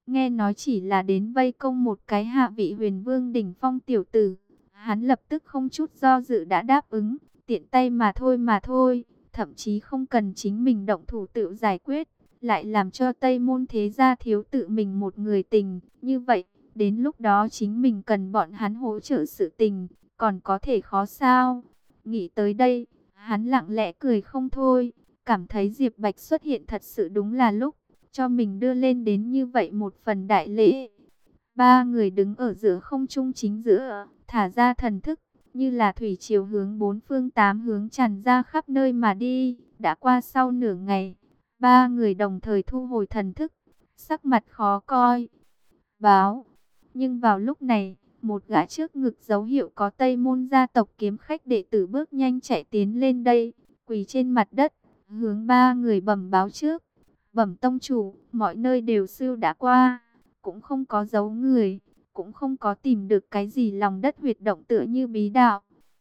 Nghe nói chỉ là đến vây công một cái hạ vị huyền vương đỉnh phong tiểu tử. Hắn lập tức không chút do dự đã đáp ứng, tiện tay mà thôi, thậm chí không cần chính mình động thủ tự giải quyết, lại làm cho Tây Môn thế gia thiếu tự mình một người tình. Như vậy, đến lúc đó chính mình cần bọn hắn hỗ trợ sự tình, còn có thể khó sao? Nghĩ tới đây, hắn lặng lẽ cười không thôi, cảm thấy Diệp Bạch xuất hiện thật sự đúng là lúc, cho mình đưa lên đến như vậy một phần đại lễ. Ba người đứng ở giữa không trung chính giữa, thả ra thần thức, như là thủy triều hướng bốn phương tám hướng tràn ra khắp nơi mà đi. Đã qua sau nửa ngày, ba người đồng thời thu hồi thần thức, sắc mặt khó coi. Báo, nhưng vào lúc này, một gã trước ngực dấu hiệu có Tây Môn gia tộc kiếm khách đệ tử bước nhanh chạy tiến lên đây, quỳ trên mặt đất, hướng ba người bẩm báo trước. Bẩm tông chủ, mọi nơi đều sưu đã qua, cũng không có dấu người, cũng không có tìm được cái gì lòng đất huyệt động tựa như bí đạo.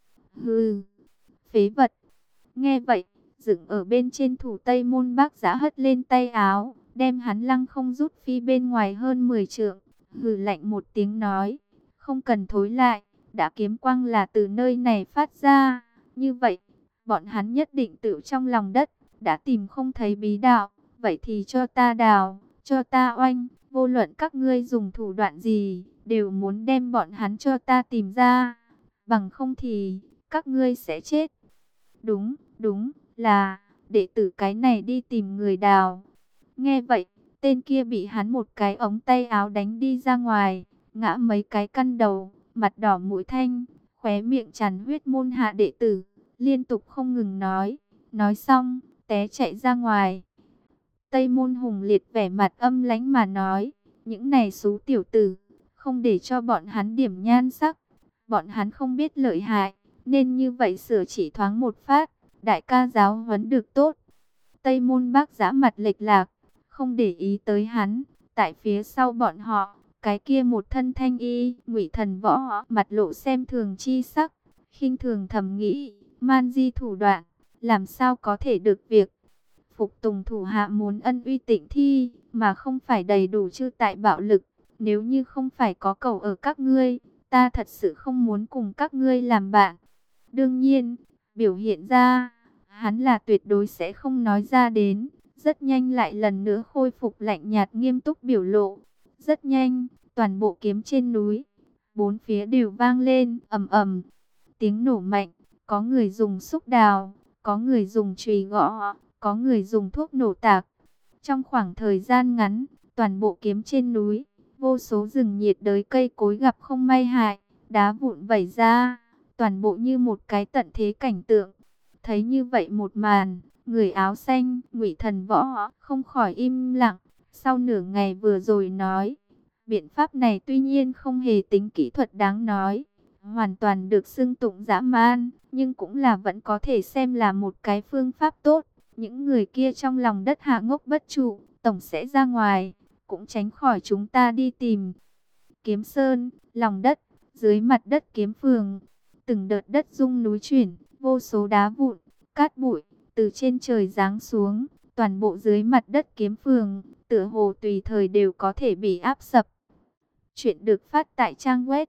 Hừ, phế vật. Nghe vậy, dựng ở bên trên thủ Tây Môn Bác Giã hất lên tay áo, đem hắn lăng không rút phi bên ngoài hơn 10 trượng, hừ lạnh một tiếng nói, không cần thối lại, đã kiếm quang là từ nơi này phát ra, như vậy, bọn hắn nhất định tự trong lòng đất, đã tìm không thấy bí đạo, vậy thì cho ta đào, cho ta oanh, vô luận các ngươi dùng thủ đoạn gì, đều muốn đem bọn hắn cho ta tìm ra, bằng không thì, các ngươi sẽ chết. Đúng, đúng, là, đệ tử cái này đi tìm người đào. Nghe vậy, tên kia bị hắn một cái ống tay áo đánh đi ra ngoài, ngã mấy cái căn đầu, mặt đỏ mũi thanh, khóe miệng tràn huyết môn hạ đệ tử, liên tục không ngừng nói xong, té chạy ra ngoài. Tây Môn Hùng Liệt vẻ mặt âm lãnh mà nói, những này xú tiểu tử, không để cho bọn hắn điểm nhan sắc, bọn hắn không biết lợi hại, nên như vậy sửa chỉ thoáng một phát, đại ca giáo huấn được tốt. Tây Môn Bác Giã mặt lệch lạc, không để ý tới hắn, tại phía sau bọn họ, cái kia một thân thanh y, Ngụy Thần Võ, mặt lộ xem thường chi sắc, khinh thường thầm nghĩ, man di thủ đoạn, làm sao có thể được việc. Phục tùng thủ hạ muốn ân uy tịnh thi, mà không phải đầy đủ chư tại bạo lực. Nếu như không phải có cầu ở các ngươi, ta thật sự không muốn cùng các ngươi làm bạn. Đương nhiên, biểu hiện ra, hắn là tuyệt đối sẽ không nói ra đến. Rất nhanh lại lần nữa khôi phục lạnh nhạt nghiêm túc biểu lộ. Rất nhanh, toàn bộ kiếm trên núi, bốn phía đều vang lên ầm ầm, tiếng nổ mạnh. Có người dùng xúc đào, có người dùng chùy gõ, có người dùng thuốc nổ tạc. Trong khoảng thời gian ngắn, toàn bộ kiếm trên núi, vô số rừng nhiệt đới cây cối gặp không may hại, đá vụn vẩy ra, toàn bộ như một cái tận thế cảnh tượng. Thấy như vậy một màn, người áo xanh, Ngụy Thần Võ không khỏi im lặng, sau nửa ngày vừa rồi nói, biện pháp này tuy nhiên không hề tính kỹ thuật đáng nói, hoàn toàn được xưng tụng dã man, nhưng cũng là vẫn có thể xem là một cái phương pháp tốt. Những người kia trong lòng đất hạ ngốc bất trụ, tổng sẽ ra ngoài, cũng tránh khỏi chúng ta đi tìm. Kiếm Sơn, lòng đất, dưới mặt đất kiếm phường, từng đợt đất rung núi chuyển, vô số đá vụn, cát bụi, từ trên trời giáng xuống, toàn bộ dưới mặt đất kiếm phường, tựa hồ tùy thời đều có thể bị áp sập. Chuyện được phát tại trang web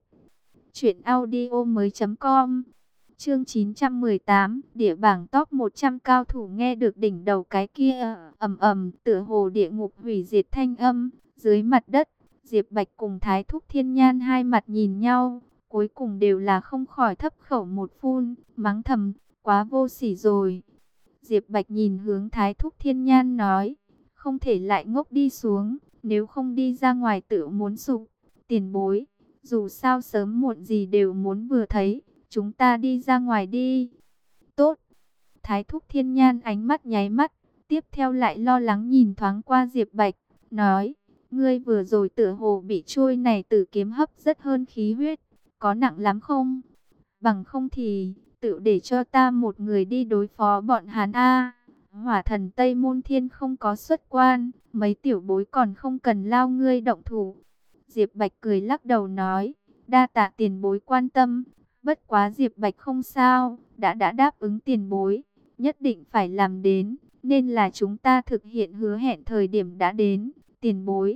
truyệnaudiomoi.com. Chương 918, địa bảng top 100 cao thủ nghe được đỉnh đầu cái kia ầm ầm, tựa hồ địa ngục hủy diệt thanh âm, dưới mặt đất, Diệp Bạch cùng Thái Thúc Thiên Nhan hai mặt nhìn nhau, cuối cùng đều là không khỏi thấp khẩu một phun, mắng thầm, quá vô sỉ rồi. Diệp Bạch nhìn hướng Thái Thúc Thiên Nhan nói, không thể lại ngốc đi xuống, nếu không đi ra ngoài tự muốn sụp, tiền bối, dù sao sớm muộn gì đều muốn vừa thấy. Chúng ta đi ra ngoài đi. Tốt. Thái Thúc Thiên Nhan ánh mắt nháy mắt, tiếp theo lại lo lắng nhìn thoáng qua Diệp Bạch, nói, ngươi vừa rồi tựa hồ bị trôi này tử kiếm hấp rất hơn khí huyết, có nặng lắm không? Bằng không thì, tự để cho ta một người đi đối phó bọn hắn a. Hỏa thần Tây Môn Thiên không có xuất quan, mấy tiểu bối còn không cần lao ngươi động thủ. Diệp Bạch cười lắc đầu nói, đa tạ tiền bối quan tâm. Bất quá Diệp Bạch không sao, đã đáp ứng tiền bối, nhất định phải làm đến, nên là chúng ta thực hiện hứa hẹn thời điểm đã đến. Tiền bối,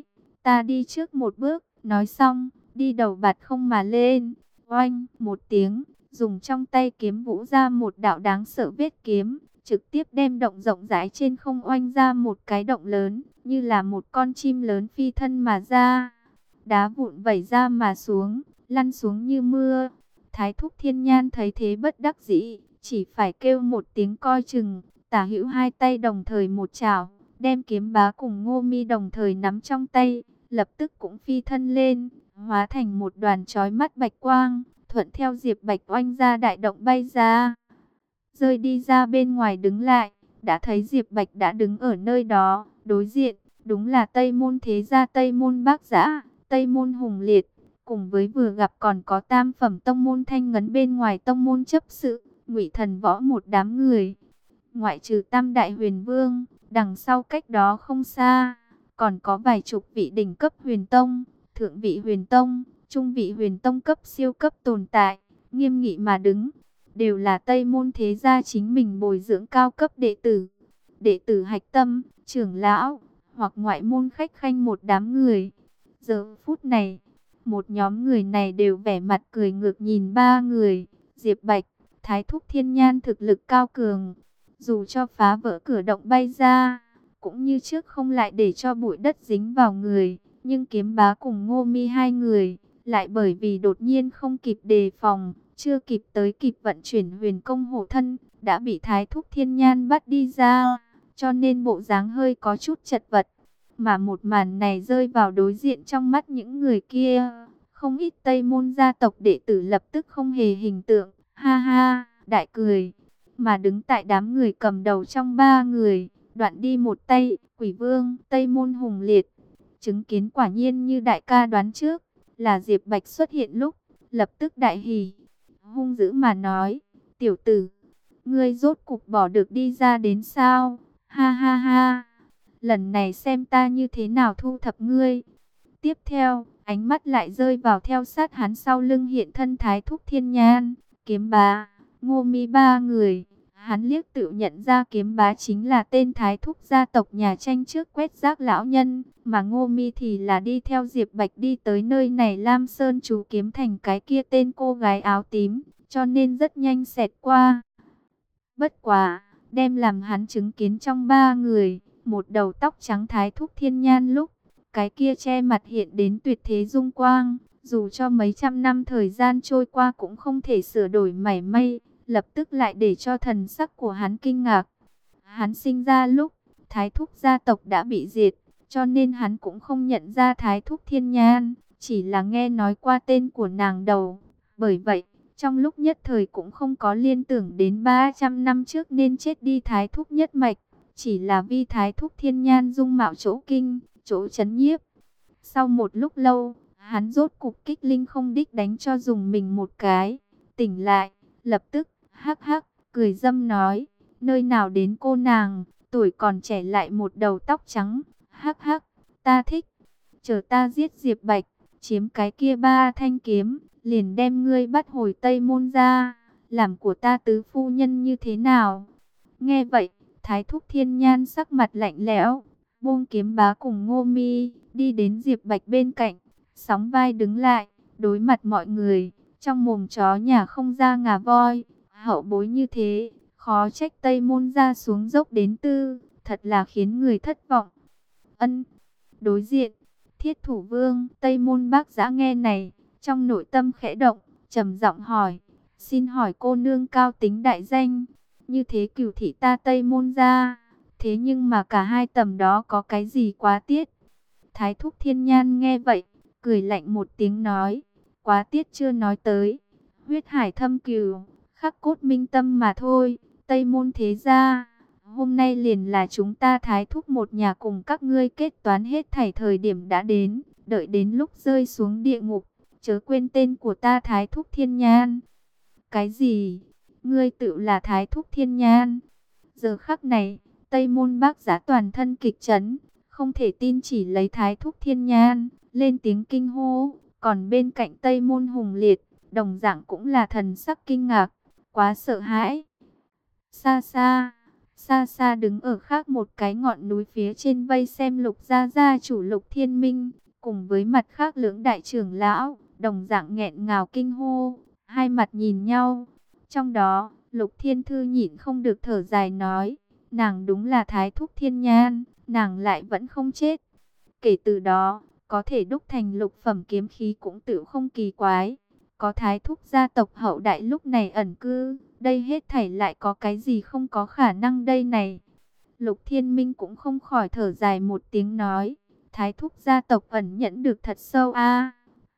ta đi trước một bước. Nói xong, đi đầu bạt không mà lên. Oanh, một tiếng, dùng trong tay kiếm vũ ra một đạo đáng sợ vết kiếm, trực tiếp đem động rộng rãi trên không oanh ra một cái động lớn, như là một con chim lớn phi thân mà ra. Đá vụn vẩy ra mà xuống, lăn xuống như mưa. Thái thúc Thiên Nhan thấy thế bất đắc dĩ, chỉ phải kêu một tiếng coi chừng. Tả hữu hai tay đồng thời một chảo, đem kiếm bá cùng Ngô Mi đồng thời nắm trong tay, lập tức cũng phi thân lên, hóa thành một đoàn chói mắt bạch quang, thuận theo Diệp Bạch oanh ra đại động bay ra. Rơi đi ra bên ngoài đứng lại, đã thấy Diệp Bạch đã đứng ở nơi đó, đối diện, đúng là Tây Môn Thế Gia, Tây Môn Bác Dã, Tây Môn Hùng Liệt, cùng với vừa gặp còn có tam phẩm tông môn Thanh Ngấn bên ngoài tông môn chấp sự, Ngụy Thần Võ một đám người. Ngoại trừ Tam Đại Huyền Vương, đằng sau cách đó không xa, còn có vài chục vị đỉnh cấp huyền tông, thượng vị huyền tông, trung vị huyền tông cấp siêu cấp tồn tại, nghiêm nghị mà đứng, đều là Tây Môn Thế Gia chính mình bồi dưỡng cao cấp đệ tử hạch tâm, trưởng lão, hoặc ngoại môn khách khanh một đám người. Giờ phút này, một nhóm người này đều vẻ mặt cười ngược nhìn ba người, Diệp Bạch, Thái thúc Thiên Nhan thực lực cao cường, dù cho phá vỡ cửa động bay ra, cũng như trước không lại để cho bụi đất dính vào người, nhưng kiếm bá cùng Ngô Mi hai người, lại bởi vì đột nhiên không kịp đề phòng, chưa kịp tới kịp vận chuyển huyền công hộ thân, đã bị Thái thúc Thiên Nhan bắt đi ra, cho nên bộ dáng hơi có chút chật vật. Mà một màn này rơi vào đối diện trong mắt những người kia, không ít Tây Môn gia tộc đệ tử lập tức không hề hình tượng, ha ha, đại cười. Mà đứng tại đám người cầm đầu trong ba người, đoạn đi một tay, Quỷ Vương, Tây Môn Hùng Liệt. Chứng kiến quả nhiên như đại ca đoán trước, là Diệp Bạch xuất hiện lúc, lập tức đại hỉ. Hung dữ mà nói, tiểu tử, ngươi rốt cục bỏ được đi ra đến sao? Ha ha ha, lần này xem ta như thế nào thu thập ngươi. Tiếp theo, ánh mắt lại rơi vào theo sát hắn sau lưng hiện thân Thái thúc Thiên Nhan, kiếm bá, Ngô Mi ba người. Hắn liếc tự nhận ra kiếm bá chính là tên Thái thúc gia tộc nhà tranh trước quét rác lão nhân, mà Ngô Mi thì là đi theo Diệp Bạch đi tới nơi này Lam Sơn chú kiếm thành cái kia tên cô gái áo tím, cho nên rất nhanh xẹt qua. Bất quá, đem làm hắn chứng kiến trong ba người, một đầu tóc trắng Thái thúc Thiên Nhan lúc, cái kia che mặt hiện đến tuyệt thế dung quang, dù cho mấy trăm năm thời gian trôi qua cũng không thể sửa đổi mảy may, lập tức lại để cho thần sắc của hắn kinh ngạc. Hắn sinh ra lúc, Thái thúc gia tộc đã bị diệt, cho nên hắn cũng không nhận ra Thái thúc Thiên Nhan, chỉ là nghe nói qua tên của nàng đầu. Bởi vậy, trong lúc nhất thời cũng không có liên tưởng đến 300 năm trước nên chết đi Thái thúc nhất mạch, chỉ là vì Thái thúc Thiên Nhan dung mạo chỗ kinh, chỗ chấn nhiếp. Sau một lúc lâu, hắn rốt cục kích linh không đích đánh cho dùng mình một cái, tỉnh lại, lập tức, hắc hắc, cười dâm nói, nơi nào đến cô nàng, tuổi còn trẻ lại một đầu tóc trắng, hắc hắc, ta thích, chờ ta giết Diệp Bạch, chiếm cái kia ba thanh kiếm, liền đem ngươi bắt hồi Tây Môn ra, làm của ta tứ phu nhân như thế nào? Nghe vậy, Thái thúc Thiên Nhan sắc mặt lạnh lẽo, buông kiếm bá cùng Ngô Mi, đi đến Diệp Bạch bên cạnh, sóng vai đứng lại, đối mặt mọi người, trong mồm chó nhà không ra ngà voi, hậu bối như thế, khó trách Tây Môn ra xuống dốc đến tư, thật là khiến người thất vọng. Ân, đối diện, Thiết Thủ Vương, Tây Môn Bác Dã nghe này, trong nội tâm khẽ động, trầm giọng hỏi, xin hỏi cô nương cao tính đại danh, như thế cửu thị ta Tây Môn ra, thế nhưng mà cả hai tầm đó có cái gì quá tiết? Thái thúc Thiên Nhan nghe vậy, cười lạnh một tiếng nói, quá tiết chưa nói tới, huyết hải thâm cừu, khắc cốt minh tâm mà thôi. Tây Môn thế gia, hôm nay liền là chúng ta Thái thúc một nhà cùng các ngươi kết toán hết thảy thời điểm đã đến, đợi đến lúc rơi xuống địa ngục, chớ quên tên của ta Thái thúc Thiên Nhan. Cái gì? Ngươi tự là Thái thúc Thiên Nhan? Giờ khắc này, Tây Môn Bác Dã toàn thân kịch chấn, không thể tin chỉ lấy Thái thúc Thiên Nhan, lên tiếng kinh hô, còn bên cạnh Tây Môn Hùng Liệt, đồng dạng cũng là thần sắc kinh ngạc, quá sợ hãi. Xa xa đứng ở khác một cái ngọn núi phía trên vây xem Lục gia gia chủ Lục Thiên Minh, cùng với mặt khác lưỡng đại trưởng lão, đồng dạng nghẹn ngào kinh hô, hai mặt nhìn nhau. Trong đó, Lục Thiên Thư nhịn không được thở dài nói, nàng đúng là Thái Thúc Thiên Nhan, nàng lại vẫn không chết. Kể từ đó, có thể đúc thành lục phẩm kiếm khí cũng tự không kỳ quái. Có Thái Thúc gia tộc hậu đại lúc này ẩn cư, đây hết thảy lại có cái gì không có khả năng đây này. Lục Thiên Minh cũng không khỏi thở dài một tiếng nói, Thái Thúc gia tộc ẩn nhẫn được thật sâu a.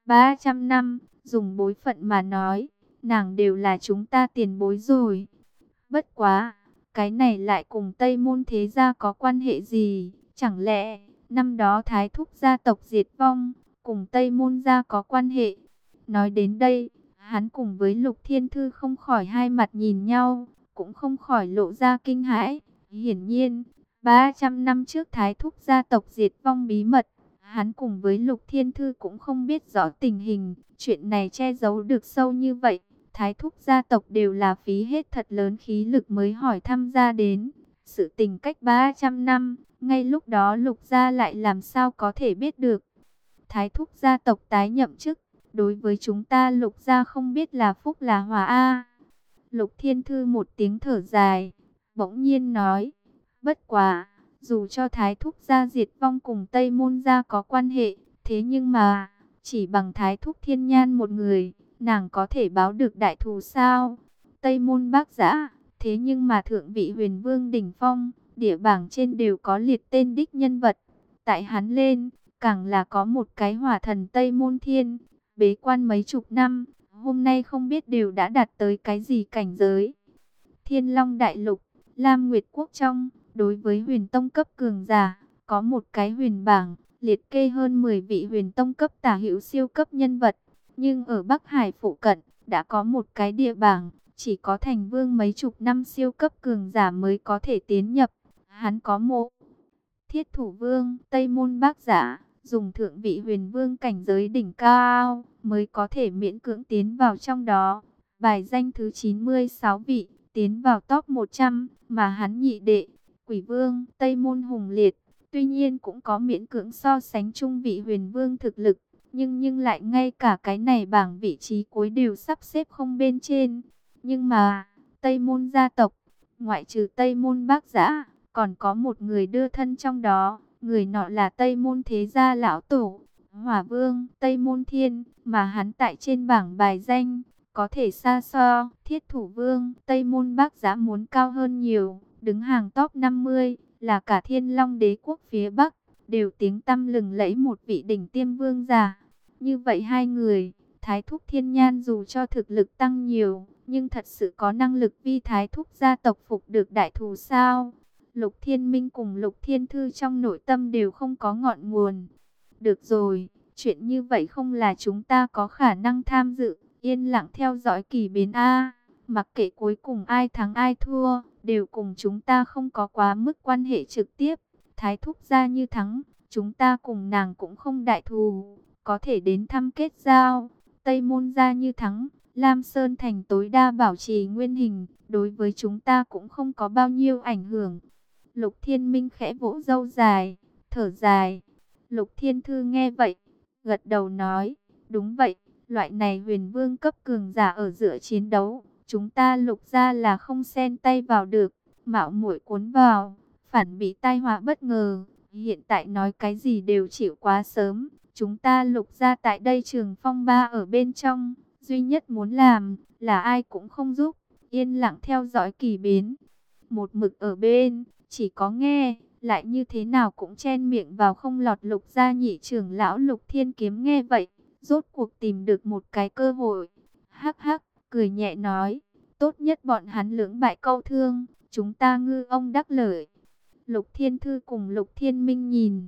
300 năm, dùng bối phận mà nói, nàng đều là chúng ta tiền bối rồi. Bất quá, cái này lại cùng Tây Môn thế gia có quan hệ gì? Chẳng lẽ năm đó Thái Thúc gia tộc diệt vong, cùng Tây Môn gia có quan hệ? Nói đến đây, hắn cùng với Lục Thiên Thư không khỏi hai mặt nhìn nhau, cũng không khỏi lộ ra kinh hãi. Hiển nhiên, 300 năm trước Thái Thúc gia tộc diệt vong bí mật, hắn cùng với Lục Thiên Thư cũng không biết rõ tình hình, chuyện này che giấu được sâu như vậy. Thái Thúc gia tộc đều là phí hết thật lớn khí lực mới hỏi tham gia đến. Sự tình cách 300 năm, ngay lúc đó Lục gia lại làm sao có thể biết được. Thái Thúc gia tộc tái nhậm chức, đối với chúng ta Lục gia không biết là phúc là họa a. Lục Thiên Thư một tiếng thở dài, bỗng nhiên nói, bất quá, dù cho Thái Thúc gia diệt vong cùng Tây Môn gia có quan hệ, thế nhưng mà, chỉ bằng Thái Thúc Thiên Nhan một người, nàng có thể báo được đại thù sao? Tây Môn Bác Giã, thế nhưng mà thượng vị Huyền Vương đỉnh phong, địa bảng trên đều có liệt tên đích nhân vật. Tại hắn lên, càng là có một cái hỏa thần Tây Môn Thiên, bế quan mấy chục năm, hôm nay không biết đều đã đạt tới cái gì cảnh giới. Thiên Long Đại Lục, Lam Nguyệt Quốc trong, đối với huyền tông cấp cường giả, có một cái huyền bảng, liệt kê hơn 10 vị huyền tông cấp tả hữu siêu cấp nhân vật. Nhưng ở Bắc Hải phụ cận, đã có một cái địa bảng, chỉ có thành vương mấy chục năm siêu cấp cường giả mới có thể tiến nhập. Hắn có mộ Thiết Thủ Vương, Tây Môn Bác Giả, dùng thượng vị huyền vương cảnh giới đỉnh cao, mới có thể miễn cưỡng tiến vào trong đó. Bài danh thứ 96 vị, tiến vào top 100, mà hắn nhị đệ, Quỷ Vương, Tây Môn Hùng Liệt, tuy nhiên cũng có miễn cưỡng so sánh trung vị huyền vương thực lực. Nhưng lại ngay cả cái này bảng vị trí cuối đều sắp xếp không bên trên. Nhưng mà, Tây Môn gia tộc, ngoại trừ Tây Môn Bác Giã, còn có một người đưa thân trong đó. Người nọ là Tây Môn thế gia lão tổ, Hỏa Vương, Tây Môn Thiên, mà hắn tại trên bảng bài danh, có thể xa so, Thiết Thủ Vương, Tây Môn Bác Giã muốn cao hơn nhiều, đứng hàng top 50, là cả Thiên Long đế quốc phía Bắc, đều tiếng tăm lừng lẫy một vị đỉnh tiêm vương giả. Như vậy hai người, Thái Thúc Thiên Nhan dù cho thực lực tăng nhiều, nhưng thật sự có năng lực vi Thái Thúc gia tộc phục được đại thù sao? Lục Thiên Minh cùng Lục Thiên Thư trong nội tâm đều không có ngọn nguồn. Được rồi, chuyện như vậy không là chúng ta có khả năng tham dự, yên lặng theo dõi kỳ biến A. Mặc kệ cuối cùng ai thắng ai thua, đều cùng chúng ta không có quá mức quan hệ trực tiếp. Thái Thúc gia như thắng, chúng ta cùng nàng cũng không đại thù, có thể đến thăm kết giao. Tây Môn gia như thắng, Lam Sơn Thành tối đa bảo trì nguyên hình, đối với chúng ta cũng không có bao nhiêu ảnh hưởng. Lục Thiên Minh khẽ vỗ râu dài, thở dài. Lục Thiên Thư nghe vậy, gật đầu nói, đúng vậy, loại này huyền vương cấp cường giả ở giữa chiến đấu, chúng ta Lục gia là không xen tay vào được, mạo muội cuốn vào, phản bị tai họa bất ngờ. Hiện tại nói cái gì đều chịu quá sớm. Chúng ta Lục gia tại đây trường phong ba ở bên trong, duy nhất muốn làm là ai cũng không giúp, yên lặng theo dõi kỳ biến. Một mực ở bên, chỉ có nghe, lại như thế nào cũng chen miệng vào không lọt. Lục gia nhị trưởng lão Lục Thiên Kiếm nghe vậy, rốt cuộc tìm được một cái cơ hội. Hắc hắc, cười nhẹ nói, tốt nhất bọn hắn lưỡng bại câu thương, chúng ta ngư ông đắc lợi. Lục Thiên Thư cùng Lục Thiên Minh nhìn,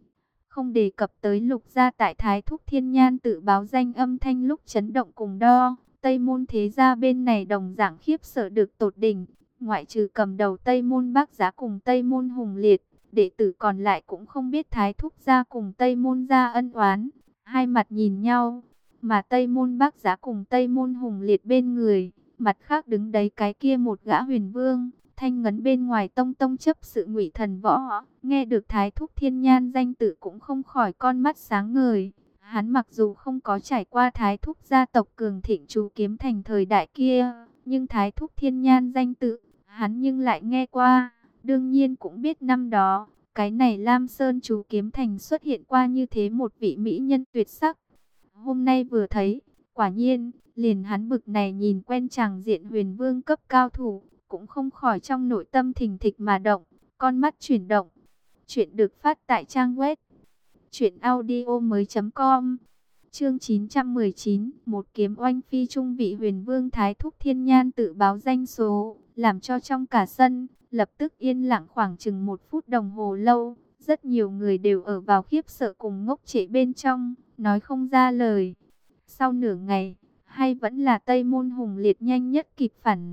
không đề cập tới Lục gia tại Thái Thúc Thiên Nhan tự báo danh âm thanh lúc chấn động cùng đo. Tây Môn thế gia bên này đồng dạng khiếp sợ được tột đỉnh. Ngoại trừ cầm đầu Tây Môn Bác Giá cùng Tây Môn Hùng Liệt, đệ tử còn lại cũng không biết Thái Thúc gia cùng Tây Môn gia ân oán. Hai mặt nhìn nhau, mà Tây Môn Bác Giá cùng Tây Môn Hùng Liệt bên người, mặt khác đứng đấy cái kia một gã huyền vương, Thanh Ngấn bên ngoài tông tông chấp sự Ngụy Thần Võ, nghe được Thái Thúc Thiên Nhan danh tự cũng không khỏi con mắt sáng ngời. Hắn mặc dù không có trải qua Thái Thúc gia tộc cường thịnh chú kiếm thành thời đại kia, nhưng Thái Thúc Thiên Nhan danh tự, hắn nhưng lại nghe qua. Đương nhiên cũng biết năm đó, cái này Lam Sơn chú kiếm thành xuất hiện qua như thế một vị mỹ nhân tuyệt sắc. Hôm nay vừa thấy, quả nhiên, liền hắn bực này nhìn quen chàng diện huyền vương cấp cao thủ, cũng không khỏi trong nội tâm thình thịch mà động, con mắt chuyển động. Chuyện được phát tại trang web truyệnaudiomoi.com. Chương 919, một kiếm oanh phi trung vị huyền vương Thái Thúc Thiên Nhan tự báo danh số, làm cho trong cả sân lập tức yên lặng khoảng chừng 1 phút đồng hồ lâu. Rất nhiều người đều ở vào khiếp sợ cùng ngốc trệ bên trong, nói không ra lời. Sau nửa ngày, hay vẫn là Tây Môn Hùng Liệt nhanh nhất kịp phản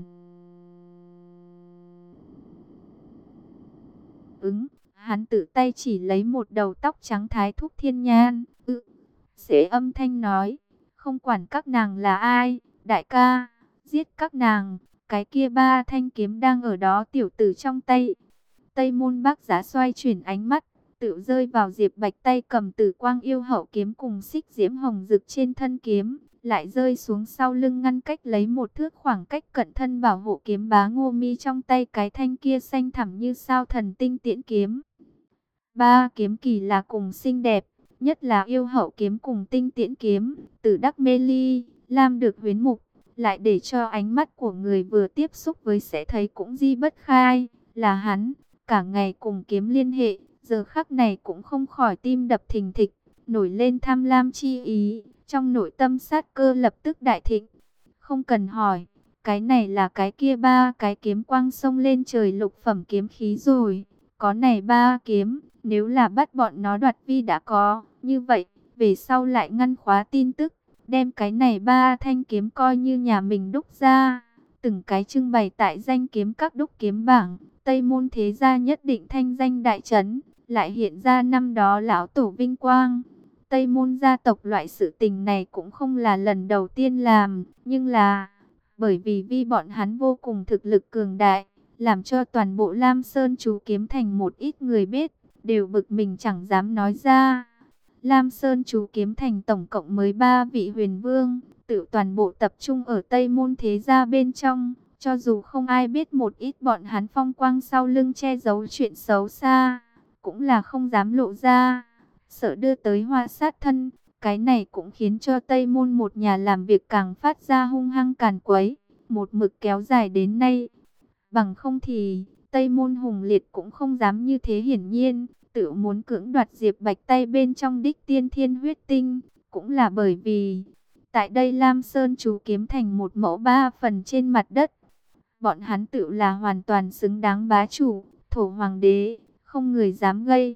ứng. Hắn tự tay chỉ lấy một đầu tóc trắng Thái Thúc Thiên Nhan, sẽ âm thanh nói, không quản các nàng là ai, đại ca, giết các nàng, cái kia 3 thanh kiếm đang ở đó tiểu tử trong tay. Tây Môn Bác Giá xoay chuyển ánh mắt, tự rơi vào Diệp Bạch tay cầm Tử Quang Yêu Hậu kiếm cùng xích diễm hồng rực trên thân kiếm, lại rơi xuống sau lưng ngăn cách lấy 1 thước khoảng cách cận thân bảo hộ kiếm Bá Ngô Mi trong tay cái thanh kia xanh thẳm như sao thần tinh tiễn kiếm. 3 kiếm kỳ là cùng xinh đẹp, nhất là Yêu Hậu kiếm cùng tinh tiễn kiếm, Tử đắc mê ly, lam được huyến mục, lại để cho ánh mắt của người vừa tiếp xúc với sẽ thấy cũng di bất khai, là hắn, cả ngày cùng kiếm liên hệ, giờ khắc này cũng không khỏi tim đập thình thịch, nổi lên tham lam chi ý, trong nội tâm sát cơ lập tức đại thịnh. Không cần hỏi, cái này là cái kia 3 cái kiếm quang xông lên trời lục phẩm kiếm khí rồi, có này 3 kiếm. Nếu là bắt bọn nó đoạt vi đã có, như vậy, về sau lại ngăn khóa tin tức, đem cái này 3 thanh kiếm coi như nhà mình đúc ra, từng cái trưng bày tại danh kiếm các đúc kiếm bảng, Tây Môn thế gia nhất định thanh danh đại chấn, lại hiện ra năm đó lão tổ vinh quang. Tây Môn gia tộc loại sự tình này cũng không là lần đầu tiên làm, nhưng là bởi vì bọn hắn vô cùng thực lực cường đại, làm cho toàn bộ Lam Sơn chú kiếm thành một ít người biết, đều bực mình chẳng dám nói ra. Lam Sơn chú kiếm thành tổng cộng mới 3 vị huyền vương, tự toàn bộ tập trung ở Tây Môn thế gia bên trong, cho dù không ai biết một ít bọn hắn phong quang sau lưng che giấu chuyện xấu xa, cũng là không dám lộ ra, sợ đưa tới họa sát thân. Cái này cũng khiến cho Tây Môn một nhà làm việc càng phát ra hung hăng càn quấy, một mực kéo dài đến nay. Bằng không thì Tây Môn Hùng Liệt cũng không dám như thế, hiển nhiên tự muốn cưỡng đoạt Diệp Bạch tay bên trong đích tiên thiên huyết tinh, cũng là bởi vì tại đây Lam Sơn chú kiếm thành một mẫu 3 phần trên mặt đất, bọn hắn tự là hoàn toàn xứng đáng bá chủ, thổ hoàng đế, không người dám gây.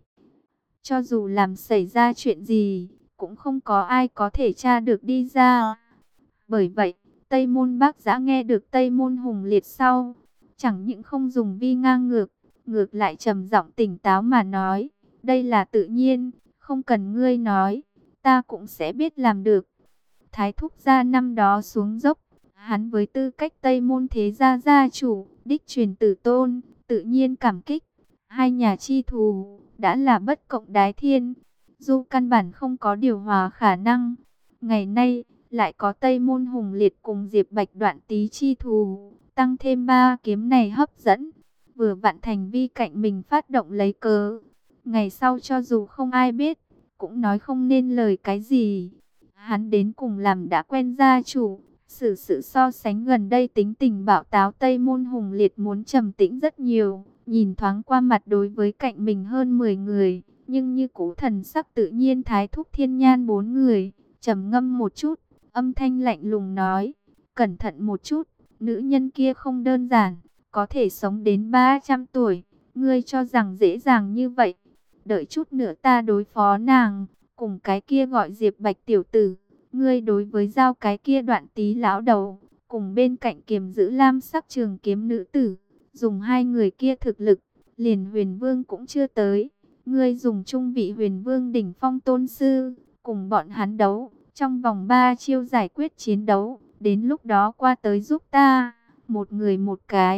Cho dù làm xảy ra chuyện gì, cũng không có ai có thể tra được đi ra. Bởi vậy, Tây Môn Bác Giã nghe được Tây Môn Hùng Liệt sau, chẳng những không dùng vi ngang ngược, ngược lại trầm giọng tỉnh táo mà nói, đây là tự nhiên, không cần ngươi nói, ta cũng sẽ biết làm được. Thái Thúc gia năm đó xuống dốc, hắn với tư cách Tây Môn thế gia gia chủ, đích truyền tử tôn, tự nhiên cảm kích. Hai nhà chi thù, đã là bất cộng đái thiên, dù căn bản không có điều hòa khả năng. Ngày nay, lại có Tây Môn Hùng Liệt cùng Diệp Bạch đoạn tý chi thù, tăng thêm 3 kiếm này hấp dẫn, vừa vặn thành vi cạnh mình phát động lấy cớ. Ngày sau cho dù không ai biết, cũng nói không nên lời cái gì. Hắn đến cùng làm đã quen gia chủ, sự so sánh gần đây tính tình bạo táo Tây Môn Hùng Liệt muốn trầm tĩnh rất nhiều. Nhìn thoáng qua mặt đối với cạnh mình hơn 10 người, nhưng như cũ thần sắc tự nhiên Thái Thúc Thiên Nhan 4 người, trầm ngâm một chút, âm thanh lạnh lùng nói, cẩn thận một chút, nữ nhân kia không đơn giản, có thể sống đến 300 tuổi, ngươi cho rằng dễ dàng như vậy. Đợi chút nữa ta đối phó nàng, cùng cái kia gọi Diệp Bạch tiểu tử, ngươi đối với giao cái kia đoạn tý lão đầu, cùng bên cạnh kiềm giữ lam sắc trường kiếm nữ tử, dùng 2 người kia thực lực, liền huyền vương cũng chưa tới, ngươi dùng trung vị huyền vương đỉnh phong tôn sư, cùng bọn hắn đấu, trong vòng 3 chiêu giải quyết chiến đấu, đến lúc đó qua tới giúp ta, một người một cái,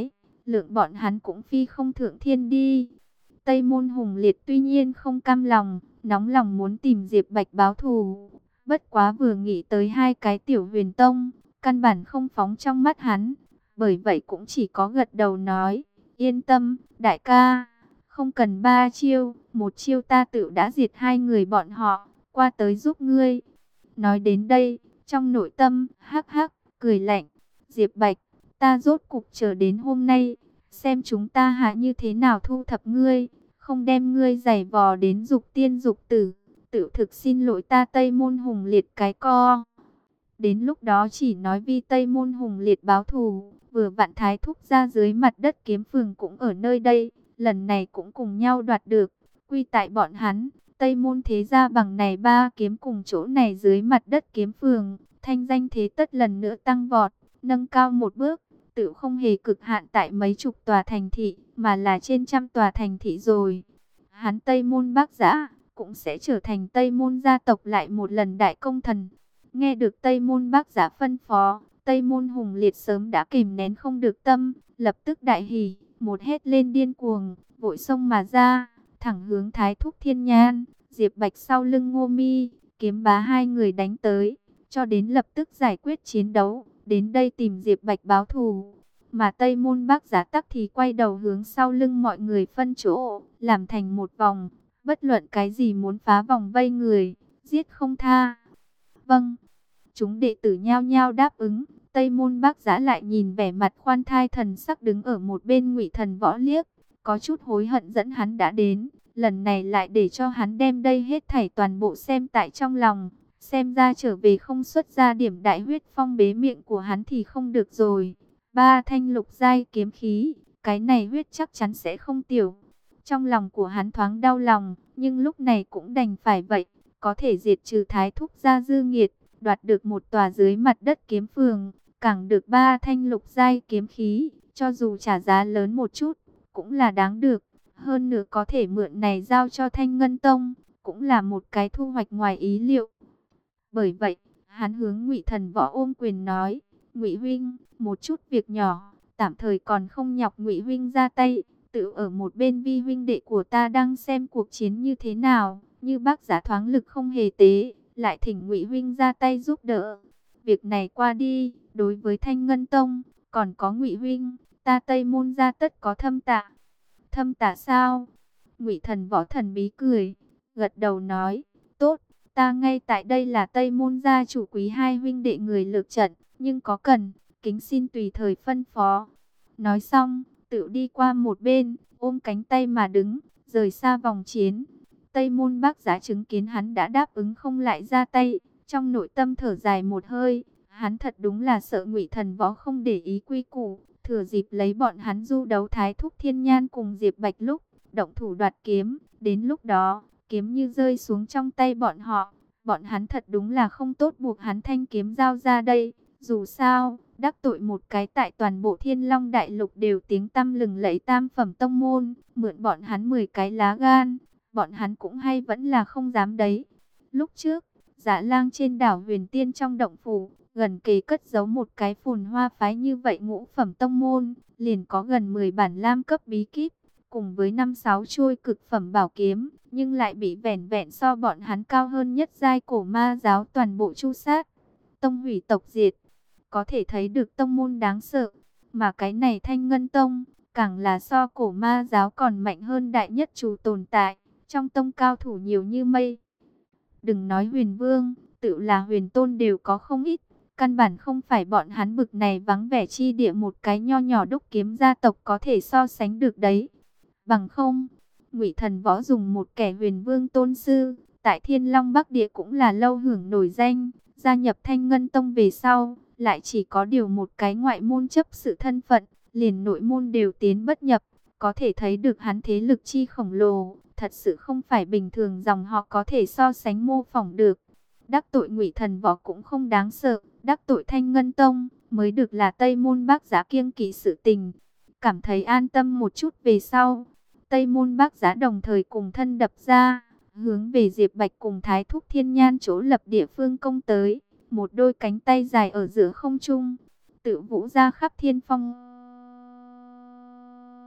lượng bọn hắn cũng phi không thượng thiên đi. Tây Môn Hùng Liệt tuy nhiên không cam lòng, nóng lòng muốn tìm Diệp Bạch báo thù. Bất quá vừa nghĩ tới hai cái tiểu huyền tông, căn bản không phóng trong mắt hắn. Bởi vậy cũng chỉ có gật đầu nói, yên tâm, đại ca, không cần ba chiêu, một chiêu ta tự đã diệt hai người bọn họ, qua tới giúp ngươi. Nói đến đây, trong nội tâm, hắc hắc, cười lạnh, Diệp Bạch, ta rốt cục chờ đến hôm nay, xem chúng ta hạ như thế nào thu thập ngươi, không đem ngươi giày vò đến dục tiên dục tử, tự thực xin lỗi ta Tây Môn Hùng Liệt cái co. Đến lúc đó chỉ nói vì Tây Môn Hùng Liệt báo thù, vừa vạn thái thúc ra dưới mặt đất kiếm phường cũng ở nơi đây, lần này cũng cùng nhau đoạt được, quy tại bọn hắn. Tây Môn thế gia bằng này ba kiếm cùng chỗ này dưới mặt đất kiếm phường, thanh danh thế tất lần nữa tăng vọt, nâng cao một bước, tự không hề cực hạn tại mấy chục tòa thành thị, mà là trên trăm tòa thành thị rồi. Hắn Tây Môn Bác Giã cũng sẽ trở thành Tây Môn gia tộc lại một lần đại công thần. Nghe được Tây Môn Bác Giã phân phó, Tây Môn Hùng Liệt sớm đã kìm nén không được tâm, lập tức đại hỉ, một hét lên điên cuồng, vội xông mà ra, thẳng hướng Thái Thúc Thiên Nhan. Diệp Bạch sau lưng Ngô Mi, Kiếm Bá hai người đánh tới, cho đến lập tức giải quyết chiến đấu, đến đây tìm Diệp Bạch báo thù. Mà Tây Môn Bác Giã tắc thì quay đầu hướng sau lưng mọi người phân chỗ, làm thành một vòng, bất luận cái gì muốn phá vòng vây người, giết không tha. Vâng, chúng đệ tử nhao nhao đáp ứng. Tây Môn Bác Giã lại nhìn vẻ mặt khoan thai thần sắc đứng ở một bên Ngụy Thần Võ liếc, có chút hối hận dẫn hắn đã đến, lần này lại để cho hắn đem đây hết thảy toàn bộ xem tại trong lòng, xem ra trở về không xuất ra điểm đại huyết phong bế miệng của hắn thì không được rồi. Ba thanh lục giai kiếm khí, cái này huyết chắc chắn sẽ không tiểu. Trong lòng của hắn thoáng đau lòng, nhưng lúc này cũng đành phải vậy, có thể diệt trừ Thái Thúc gia dư nghiệt, đoạt được một tòa dưới mặt đất kiếm phường, càng được ba thanh lục giai kiếm khí, cho dù trả giá lớn một chút, cũng là đáng được. Hơn nữa có thể mượn này giao cho Thanh Ngân Tông, cũng là một cái thu hoạch ngoài ý liệu. Bởi vậy, hắn hướng Ngụy Thần Võ ôm quyền nói, Ngụy huynh, một chút việc nhỏ, tạm thời còn không nhọc Ngụy huynh ra tay, tự ở một bên vi huynh đệ của ta đang xem cuộc chiến như thế nào, như Bác Giã thoáng lực không hề tế, lại thỉnh Ngụy huynh ra tay giúp đỡ. Việc này qua đi, đối với Thanh Ngân Tông, còn có Ngụy huynh, ta Tây Môn gia tất có thâm tạ. Thâm tạ sao? Ngụy Thần Võ thần bí cười, gật đầu nói, tốt, ta ngay tại đây là Tây Môn gia chủ quý hai huynh đệ người lược trận, nhưng có cần, kính xin tùy thời phân phó. Nói xong, tự đi qua một bên, ôm cánh tay mà đứng, rời xa vòng chiến. Tây Môn Bác Giã chứng kiến hắn đã đáp ứng không lại ra tay, trong nội tâm thở dài một hơi, hắn thật đúng là sợ Ngụy Thần Võ không để ý quy củ, thừa dịp lấy bọn hắn du đấu Thái Thúc Thiên Nhan cùng Diệp Bạch lúc động thủ đoạt kiếm, đến lúc đó, kiếm như rơi xuống trong tay bọn hắn thật đúng là không tốt buộc hắn thanh kiếm giao ra đây. Dù sao, đắc tội một cái tại toàn bộ Thiên Long Đại Lục đều tiếng tăm lừng lẫy tam phẩm tông môn, mượn bọn hắn 10 cái lá gan, bọn hắn cũng hay vẫn là không dám đấy. Lúc trước, Dạ Lang trên đảo Huyền Tiên trong động phủ, gần kề cất giấu một cái Phồn Hoa phái như vậy ngũ phẩm tông môn, liền có gần 10 bản lam cấp bí kíp, cùng với 5-6 chuôi cực phẩm bảo kiếm, nhưng lại bị vẻn vẹn so bọn hắn cao hơn nhất giai cổ ma giáo toàn bộ chu sát, tông hủy tộc diệt. Có thể thấy được tông môn đáng sợ, mà cái này Thanh Ngân Tông, càng là so cổ ma giáo còn mạnh hơn đại nhất chủ tồn tại, trong tông cao thủ nhiều như mây. Đừng nói Huyền Vương, tự là Huyền Tôn đều có không ít, căn bản không phải bọn hắn bực này vắng vẻ chi địa một cái nho nhỏ đúc kiếm gia tộc có thể so sánh được đấy. Bằng không, Ngụy Thần Võ dùng một kẻ Huyền Vương tôn sư, tại Thiên Long Bắc Địa cũng là lâu hưởng nổi danh, gia nhập Thanh Ngân Tông về sau, lại chỉ có điều một cái ngoại môn chấp sự thân phận, liền nội môn đều tiến bất nhập, có thể thấy được hắn thế lực chi khổng lồ, thật sự không phải bình thường dòng họ có thể so sánh mô phỏng được. Đắc tội Ngụy Thần Võ cũng không đáng sợ, đắc tội Thanh Ngân Tông mới được là Tây Môn Bác Giã kiêng kỵ sự tình. Cảm thấy an tâm một chút về sau, Tây Môn Bác Giã đồng thời cùng thân đập ra, hướng về Diệp Bạch cùng Thái Thúc Thiên Nhan chỗ lập địa phương công tới, một đôi cánh tay dài ở giữa không trung, tự vũ ra khắp thiên phong.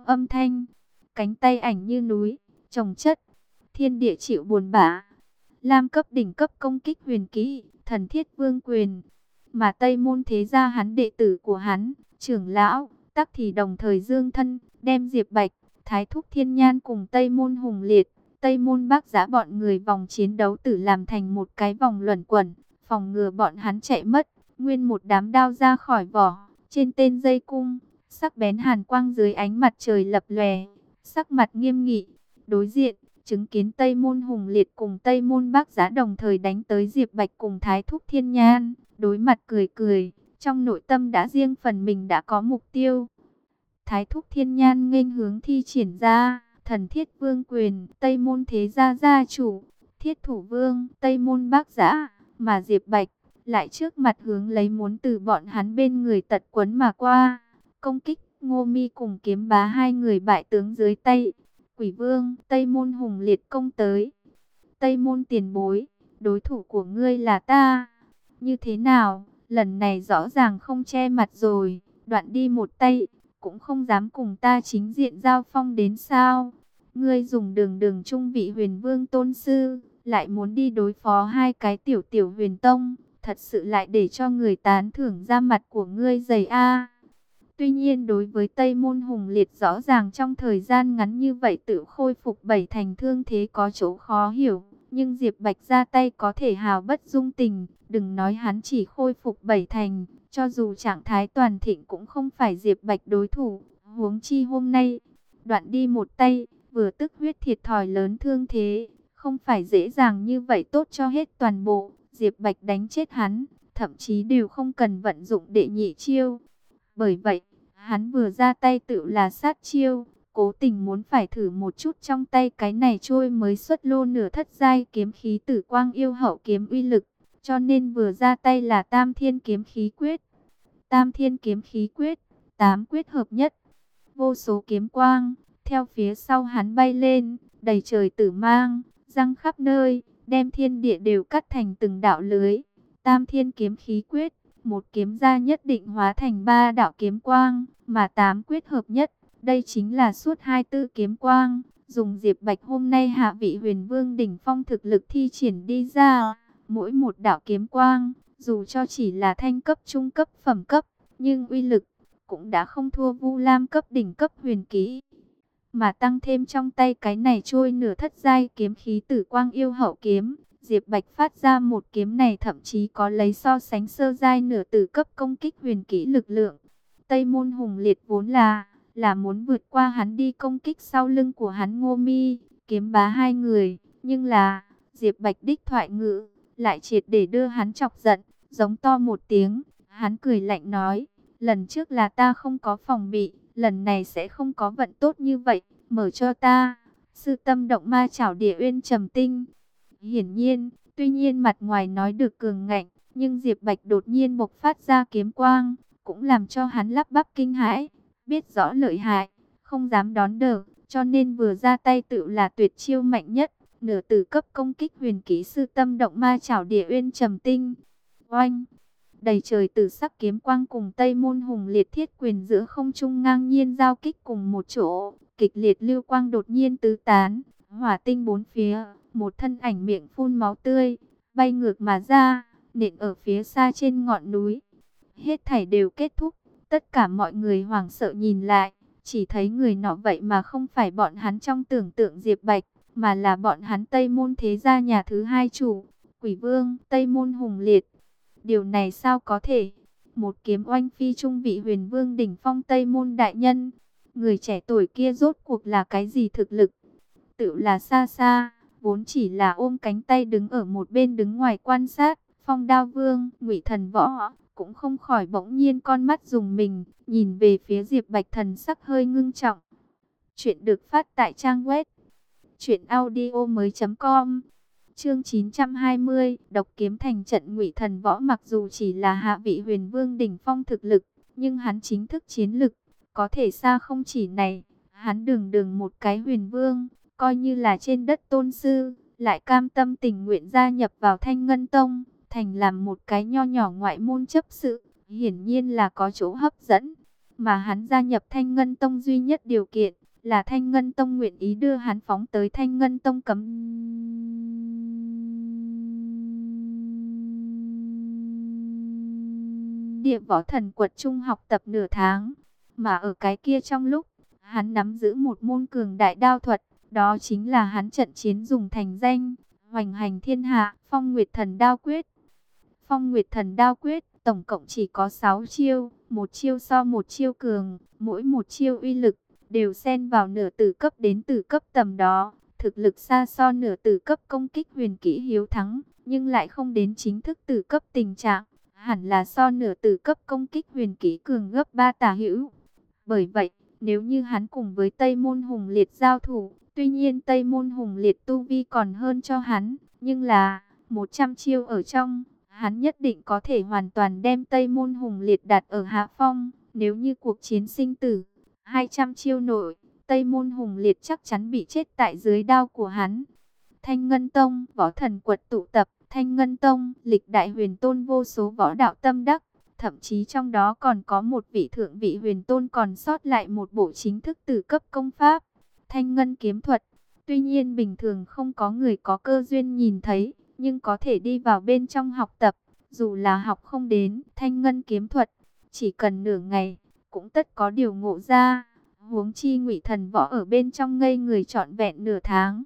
âm thanh. Cánh tay ảnh như núi, chồng chất, thiên địa chịu buồn bã. Lam cấp đỉnh cấp công kích huyền kỹ, thần thiết vương quyền. Mà Tây Môn thế gia hắn đệ tử của hắn, trưởng lão, tắc thì đồng thời dương thân, đem Diệp Bạch, Thái Thúc Thiên Nhan cùng Tây Môn Hùng Liệt, Tây Môn Bác Giã bọn người vòng chiến đấu tử làm thành một cái vòng luẩn quẩn, phòng ngừa bọn hắn chạy mất. Nguyên một đám đao ra khỏi vỏ, trên tên dây cung, sắc bén hàn quang dưới ánh mặt trời lập lòe, sắc mặt nghiêm nghị. Đối diện, chứng kiến Tây Môn Hùng Liệt cùng Tây Môn Bác Giã đồng thời đánh tới Diệp Bạch cùng Thái Thúc Thiên Nhan, đối mặt cười cười, trong nội tâm đã riêng phần mình đã có mục tiêu. Thái Thúc Thiên Nhan nghênh hướng thi triển ra, thần thiết vương quyền, Tây Môn thế gia gia chủ, thiết thủ vương, Tây Môn Bác Giã, mà Diệp Bạch lại trước mặt hướng lấy muốn từ bọn hắn bên người tật quấn mà qua, công kích. Ngô Mi cùng Kiếm Bá hai người bại tướng dưới tay. Quỷ Vương, Tây Môn Hùng Liệt công tới. Tây Môn tiền bối, đối thủ của ngươi là ta. Như thế nào, lần này rõ ràng không che mặt rồi, đoạn đi một tay, cũng không dám cùng ta chính diện giao phong đến sao? Ngươi dùng đường đường trung vị huyền vương tôn sư, lại muốn đi đối phó hai cái tiểu tiểu huyền tông, thật sự lại để cho người tán thưởng ra mặt của ngươi dày a. Tuy nhiên đối với Tây Môn Hùng Liệt rõ ràng trong thời gian ngắn như vậy tự khôi phục 7 thành thương thế có chỗ khó hiểu. Nhưng Diệp Bạch ra tay có thể hào bất dung tình, đừng nói hắn chỉ khôi phục 7 thành, cho dù trạng thái toàn thịnh cũng không phải Diệp Bạch đối thủ. Huống chi hôm nay, đoạn đi một tay, vừa tức huyết thiệt thòi lớn thương thế, không phải dễ dàng như vậy tốt cho hết toàn bộ. Diệp Bạch đánh chết hắn, thậm chí đều không cần vận dụng đệ nhị chiêu. Bởi vậy, hắn vừa ra tay tự là sát chiêu, cố tình muốn phải thử một chút trong tay cái này trôi mới xuất lô nửa thất giai kiếm khí Tử Quang Yêu Hậu kiếm uy lực, cho nên vừa ra tay là Tam Thiên kiếm khí quyết. Tam Thiên kiếm khí quyết, 8 quyết hợp nhất, vô số kiếm quang theo phía sau hắn bay lên, đầy trời tử mang, răng khắp nơi, đem thiên địa đều cắt thành từng đạo lưới. Tam Thiên kiếm khí quyết, một kiếm ra nhất định hóa thành 3 đạo kiếm quang, mà 8 quyết hợp nhất, đây chính là suốt 24 kiếm quang, dùng Diệp Bạch hôm nay hạ vị huyền vương đỉnh phong thực lực thi triển đi ra. Mỗi một đạo kiếm quang, dù cho chỉ là thanh cấp trung cấp phẩm cấp, nhưng uy lực cũng đã không thua Vu Lam cấp đỉnh cấp huyền kỹ. Mà tăng thêm trong tay cái này trôi nửa thất giai kiếm khí Tử Quang Yêu Hậu kiếm, Diệp Bạch phát ra một kiếm này thậm chí có lấy so sánh sơ giai nửa tử cấp công kích huyền kỹ lực lượng. Tây Môn Hùng Liệt vốn là muốn vượt qua hắn đi công kích sau lưng của hắn Ngô Mi, Kiếm Bá hai người, nhưng là Diệp Bạch đích thoại ngữ lại triệt để đưa hắn chọc giận, giống to một tiếng, hắn cười lạnh nói: "Lần trước là ta không có phòng bị, lần này sẽ không có vận tốt như vậy, mở cho ta." Sư Tâm Động Ma Chảo Địa Uyên Trầm Tinh. Hiển nhiên, tuy nhiên mặt ngoài nói được cường ngạnh, nhưng Diệp Bạch đột nhiên bộc phát ra kiếm quang, cũng làm cho hắn lắp bắp kinh hãi, biết rõ lợi hại, không dám đón đỡ, cho nên vừa ra tay tự là tuyệt chiêu mạnh nhất, nửa tử cấp công kích huyền kỹ Sư Tâm Động Ma Chảo Địa Uyên Trầm Tinh. Oanh! Đầy trời tử sắc kiếm quang cùng Tây Môn Hùng Liệt thiết quyền giữa không trung ngang nhiên giao kích cùng một chỗ, kịch liệt lưu quang đột nhiên tứ tán, hỏa tinh bốn phía, một thân ảnh miệng phun máu tươi, bay ngược mà ra, nện ở phía xa trên ngọn núi. Hết thảy đều kết thúc, tất cả mọi người hoảng sợ nhìn lại, chỉ thấy người nọ vậy mà không phải bọn hắn trong tưởng tượng Diệp Bạch, mà là bọn hắn Tây Môn thế gia nhà thứ hai chủ, Quỷ Vương, Tây Môn Hùng Liệt. Điều này sao có thể? Một kiếm oanh phi trung vị huyền vương đỉnh phong Tây Môn đại nhân. Người trẻ tuổi kia rốt cuộc là cái gì thực lực? Tự là xa xa, vốn chỉ là ôm cánh tay đứng ở một bên đứng ngoài quan sát. Phong Đao Vương, Ngụy Thần Võ cũng không khỏi bỗng nhiên con mắt dùng mình, nhìn về phía Diệp Bạch, thần sắc hơi ngưng trọng. Chuyện được phát tại trang web truyệnaudiomoi.com. Chương 920, Độc Kiếm Thành Trận. Ngụy Thần Võ mặc dù chỉ là hạ vị huyền vương đỉnh phong thực lực, nhưng hắn chính thức chiến lực có thể xa không chỉ này. Hắn đường đường một cái huyền vương, coi như là trên đất tôn sư, lại cam tâm tình nguyện gia nhập vào Thanh Ngân Tông, thành làm một cái nho nhỏ ngoại môn chấp sự, hiển nhiên là có chỗ hấp dẫn. Mà hắn gia nhập Thanh Ngân Tông duy nhất điều kiện là Thanh Ngân Tông nguyện ý đưa hắn phóng tới Thanh Ngân Tông cấm địa võ thần quật trung học tập nửa tháng. Mà ở cái kia trong lúc, hắn nắm giữ một môn cường đại đao thuật, đó chính là hắn trận chiến dùng thành danh, hoành hành thiên hạ, Phong Nguyệt Thần Đao Quyết. Phong Nguyệt Thần Đao Quyết tổng cộng chỉ có 6 chiêu, một chiêu so một chiêu cường, mỗi một chiêu uy lực đều xen vào nửa tử cấp đến tử cấp tầm đó, thực lực xa so nửa tử cấp công kích huyền kỹ hiếu thắng, nhưng lại không đến chính thức tử cấp tình trạng, hẳn là so nửa tử cấp công kích huyền kỹ cường gấp 3 tả hữu. Bởi vậy, nếu như hắn cùng với Tây Môn Hùng Liệt giao thủ, tuy nhiên Tây Môn Hùng Liệt tu vi còn hơn cho hắn, nhưng là 100 chiêu ở trong, hắn nhất định có thể hoàn toàn đem Tây Môn Hùng Liệt đặt ở hạ phong. Nếu như cuộc chiến sinh tử, 200 chiêu nội, Tây Môn Hùng Liệt chắc chắn bị chết tại dưới đao của hắn. Thanh Ngân Tông, võ thần quật tụ tập. Thanh Ngân Tông, lịch đại huyền tôn vô số võ đạo tâm đắc. Thậm chí trong đó còn có một vị thượng vị huyền tôn còn sót lại một bộ chính thức tử cấp công pháp, Thanh Ngân kiếm thuật. Tuy nhiên bình thường không có người có cơ duyên nhìn thấy, nhưng có thể đi vào bên trong học tập. Dù là học không đến Thanh Ngân kiếm thuật, chỉ cần nửa ngày, cũng tất có điều ngộ ra. Huống chi Ngụy Thần Võ ở bên trong ngây người trọn vẹn nửa tháng.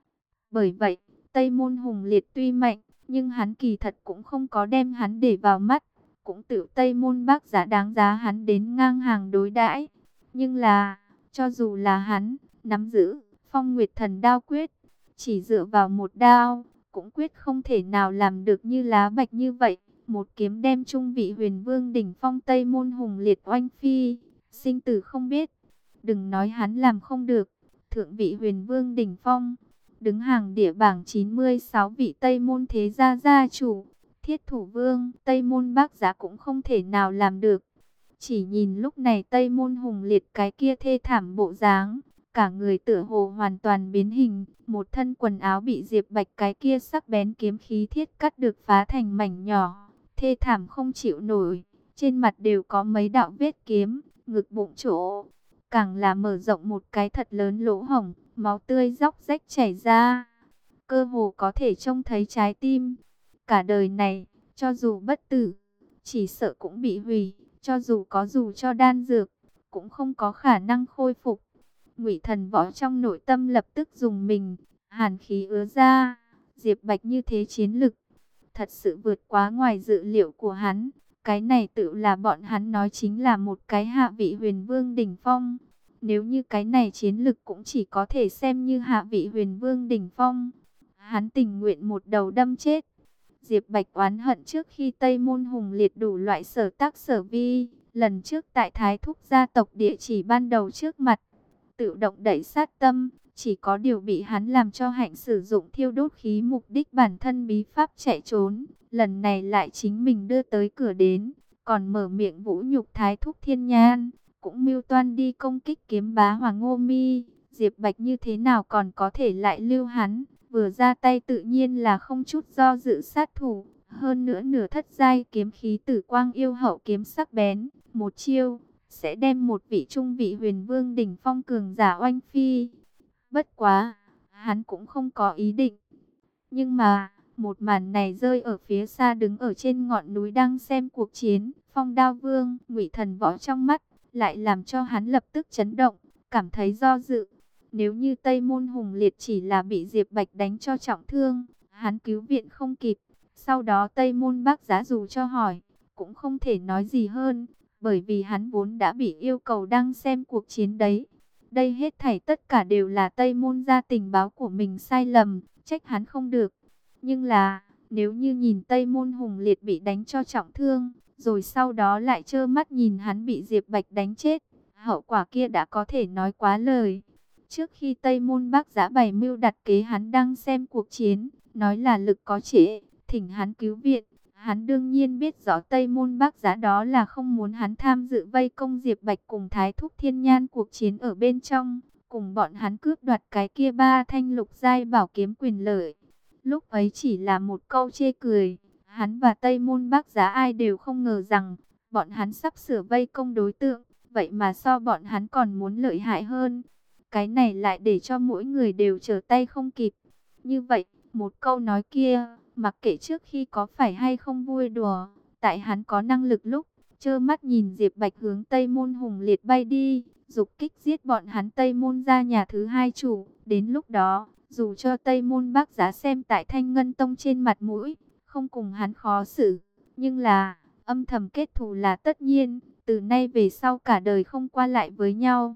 Bởi vậy, Tây Môn Hùng Liệt tuy mạnh, nhưng hắn kỳ thật cũng không có đem hắn để vào mắt. Cũng tự Tây Môn Bác Giá đáng giá hắn đến ngang hàng đối đãi. Nhưng là, cho dù là hắn, nắm giữ Phong Nguyệt Thần Đao Quyết, chỉ dựa vào một đao, cũng quyết không thể nào làm được như lá bạch như vậy. Một kiếm đem trung vị huyền vương đỉnh phong Tây Môn Hùng Liệt oanh phi, sinh tử không biết. Đừng nói hắn làm không được, thượng vị huyền vương đỉnh phong, đứng hàng địa bảng 96 vị Tây Môn thế gia gia chủ, Thiết Thủ Vương, Tây Môn Bác Giá cũng không thể nào làm được. Chỉ nhìn lúc này Tây Môn Hùng Liệt cái kia thê thảm bộ dáng, cả người tựa hồ hoàn toàn biến hình, một thân quần áo bị Diệp Bạch cái kia sắc bén kiếm khí thiết cắt được phá thành mảnh nhỏ, thê thảm không chịu nổi, trên mặt đều có mấy đạo vết kiếm, ngực bụng chỗ càng là mở rộng một cái thật lớn lỗ hổng, máu tươi róc rách chảy ra, cơ hồ có thể trông thấy trái tim. Cả đời này, cho dù bất tử, chỉ sợ cũng bị hủy, cho dù có dù cho đan dược, cũng không có khả năng khôi phục. Ngụy Thần Võ trong nội tâm lập tức dùng mình, hàn khí ứa ra. Diệp Bạch như thế chiến lực, thật sự vượt quá ngoài dự liệu của hắn. Cái này tự là bọn hắn nói chính là một cái hạ vị huyền vương đỉnh phong. Nếu như cái này chiến lực cũng chỉ có thể xem như hạ vị huyền vương đỉnh phong, hắn tình nguyện một đầu đâm chết. Diệp Bạch oán hận trước khi Tây Môn Hùng Liệt đủ loại sở tác sở vi, lần trước tại Thái Thúc gia tộc địa chỉ ban đầu trước mặt, tự động đẩy sát tâm, chỉ có điều bị hắn làm cho hạnh sử dụng thiêu đốt khí mục đích bản thân bí pháp chạy trốn, lần này lại chính mình đưa tới cửa đến, còn mở miệng vũ nhục Thái Thúc Thiên Nhan, cũng mưu toan đi công kích Kiếm Bá Hoàng Ngô Mi. Diệp Bạch như thế nào còn có thể lại lưu hắn, vừa ra tay tự nhiên là không chút do dự sát thủ, hơn nữa nửa thất giai kiếm khí tử quang yêu hậu kiếm sắc bén, một chiêu sẽ đem một vị trung vị huyền vương đỉnh phong cường giả oanh phi. Bất quá, hắn cũng không có ý định. Nhưng mà, một màn này rơi ở phía xa đứng ở trên ngọn núi đang xem cuộc chiến, Phong Đao Vương, Ngụy Thần Võ trong mắt, lại làm cho hắn lập tức chấn động, cảm thấy do dự. Nếu như Tây Môn Hùng Liệt chỉ là bị Diệp Bạch đánh cho trọng thương, hắn cứu viện không kịp, sau đó Tây Môn Bác Giá dù cho hỏi, cũng không thể nói gì hơn, bởi vì hắn vốn đã bị yêu cầu đang xem cuộc chiến đấy. Đây hết thảy tất cả đều là Tây Môn gia tình báo của mình sai lầm, trách hắn không được. Nhưng là, nếu như nhìn Tây Môn Hùng Liệt bị đánh cho trọng thương, rồi sau đó lại trơ mắt nhìn hắn bị Diệp Bạch đánh chết, hậu quả kia đã có thể nói quá lời. Trước khi Tây Môn Bác Giá bày mưu đặt kế hắn đang xem cuộc chiến, nói là lực có trễ, thỉnh hắn cứu viện. Hắn đương nhiên biết rõ Tây Môn Bác Giá đó là không muốn hắn tham dự vây công Diệp Bạch cùng Thái Thúc Thiên Nhan cuộc chiến ở bên trong, cùng bọn hắn cướp đoạt cái kia 3 thanh lục giai bảo kiếm quyền lợi. Lúc ấy chỉ là một câu chê cười, hắn và Tây Môn Bác Giá ai đều không ngờ rằng, bọn hắn sắp sửa vây công đối tượng, vậy mà so bọn hắn còn muốn lợi hại hơn. Cái này lại để cho mỗi người đều trở tay không kịp. Như vậy, một câu nói kia, mặc kệ trước khi có phải hay không vui đùa, tại hắn có năng lực lúc, trơ mắt nhìn Diệp Bạch hướng Tây Môn Hùng Liệt bay đi, dục kích giết bọn hắn Tây Môn ra nhà thứ hai chủ. Đến lúc đó, dù cho Tây Môn Bác Giá xem tại Thanh Ngân Tông trên mặt mũi, không cùng hắn khó xử, nhưng là âm thầm kết thù là tất nhiên, từ nay về sau cả đời không qua lại với nhau.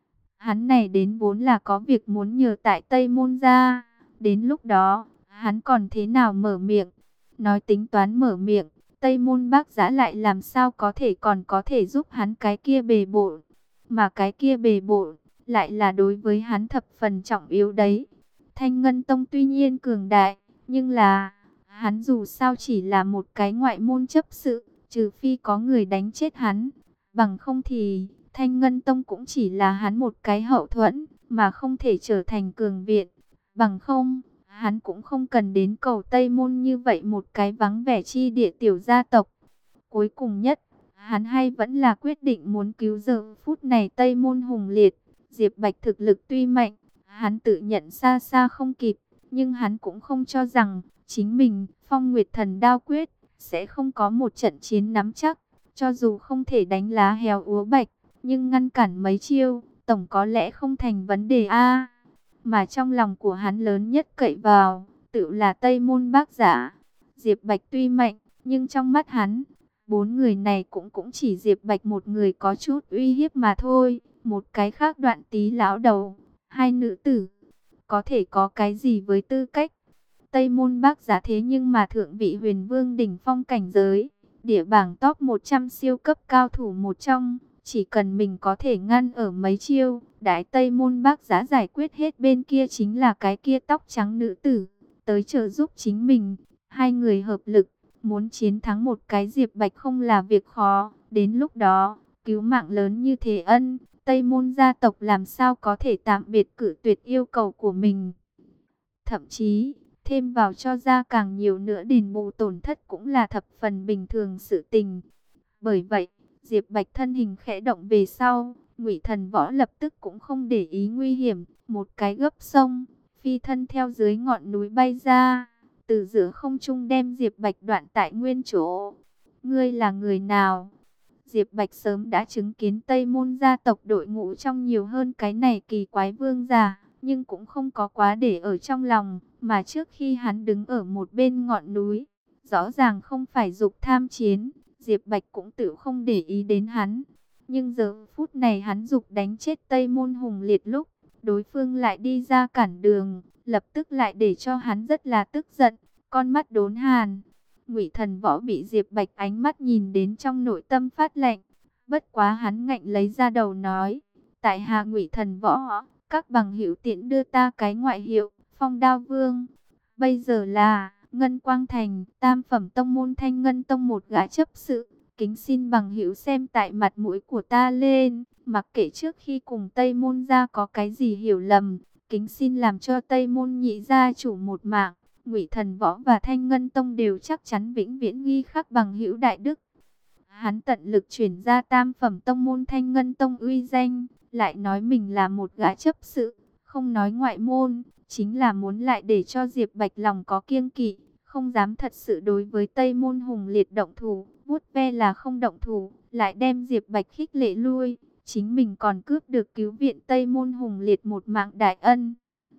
Hắn này đến vốn là có việc muốn nhờ tại Tây Môn ra, đến lúc đó, hắn còn thế nào mở miệng, nói tính toán mở miệng, Tây Môn Bác Giá lại làm sao có thể còn có thể giúp hắn cái kia bề bộn, mà cái kia bề bộn lại là đối với hắn thập phần trọng yếu đấy. Thanh Ngân Tông tuy nhiên cường đại, nhưng là hắn dù sao chỉ là một cái ngoại môn chấp sự, trừ phi có người đánh chết hắn, bằng không thì Thanh Ngân Tông cũng chỉ là hắn một cái hậu thuẫn, mà không thể trở thành cường viện. Bằng không, hắn cũng không cần đến cầu Tây Môn như vậy một cái vắng vẻ chi địa tiểu gia tộc. Cuối cùng nhất, hắn hay vẫn là quyết định muốn cứu giờ phút này Tây Môn Hùng Liệt. Diệp Bạch thực lực tuy mạnh, hắn tự nhận xa xa không kịp, nhưng hắn cũng không cho rằng chính mình, Phong Nguyệt Thần Đao Quyết, sẽ không có một trận chiến nắm chắc. Cho dù không thể đánh lá héo úa bạch, nhưng ngăn cản mấy chiêu, tổng có lẽ không thành vấn đề a. Mà trong lòng của hắn lớn nhất cậy vào, tự là Tây Môn Bác Giả. Diệp Bạch tuy mạnh, nhưng trong mắt hắn, bốn người này cũng chỉ Diệp Bạch một người có chút uy hiếp mà thôi. Một cái khác Đoạn Tý lão đầu, hai nữ tử, có thể có cái gì với tư cách? Tây Môn Bác Giả thế nhưng mà thượng vị Huyền Vương đỉnh phong cảnh giới, địa bảng top 100 siêu cấp cao thủ một trong, chỉ cần mình có thể ngăn ở mấy chiêu, Đại Tây Môn Bác Giá giải quyết hết bên kia chính là cái kia tóc trắng nữ tử, tới trợ giúp chính mình. Hai người hợp lực, muốn chiến thắng một cái Diệp Bạch không là việc khó. Đến lúc đó, cứu mạng lớn như thế ân, Tây Môn gia tộc làm sao có thể tạm biệt cự tuyệt yêu cầu của mình. Thậm chí, thêm vào cho ra càng nhiều nữa đền bù tổn thất cũng là thập phần bình thường sự tình. Bởi vậy, Diệp Bạch thân hình khẽ động về sau, Ngụy Thần Võ lập tức cũng không để ý nguy hiểm, một cái gấp sông, phi thân theo dưới ngọn núi bay ra, từ giữa không trung đem Diệp Bạch đoạn tại nguyên chỗ. Ngươi là người nào? Diệp Bạch sớm đã chứng kiến Tây Môn gia tộc đội ngũ trong nhiều hơn cái này kỳ quái vương giả, nhưng cũng không có quá để ở trong lòng, mà trước khi hắn đứng ở một bên ngọn núi, rõ ràng không phải dục tham chiến, Diệp Bạch cũng tự không để ý đến hắn. Nhưng giờ phút này hắn dục đánh chết Tây Môn Hùng Liệt lúc, đối phương lại đi ra cản đường, lập tức lại để cho hắn rất là tức giận, con mắt đốn hàn. Ngụy Thần Võ bị Diệp Bạch ánh mắt nhìn đến trong nội tâm phát lạnh, bất quá hắn ngạnh lấy ra đầu nói, tại hạ Ngụy Thần Võ, các bằng hữu tiện đưa ta cái ngoại hiệu, Phong Đao Vương. Bây giờ là Ngân Quang Thành, tam phẩm tông môn Thanh Ngân Tông một gã chấp sự, kính xin bằng hữu xem tại mặt mũi của ta lên, mặc kệ trước khi cùng Tây Môn gia có cái gì hiểu lầm, kính xin làm cho Tây Môn nhị gia chủ một mạng. Ngụy Thần Võ và Thanh Ngân Tông đều chắc chắn vĩnh viễn ghi khắc bằng hữu đại đức. Hắn tận lực chuyển ra tam phẩm tông môn Thanh Ngân Tông uy danh, lại nói mình là một gã chấp sự, không nói ngoại môn, chính là muốn lại để cho Diệp Bạch lòng có kiêng kỵ, không dám thật sự đối với Tây Môn Hùng Liệt động thủ, vuốt ve là không động thủ, lại đem Diệp Bạch khích lệ lui, chính mình còn cướp được cứu viện Tây Môn Hùng Liệt một mạng đại ân.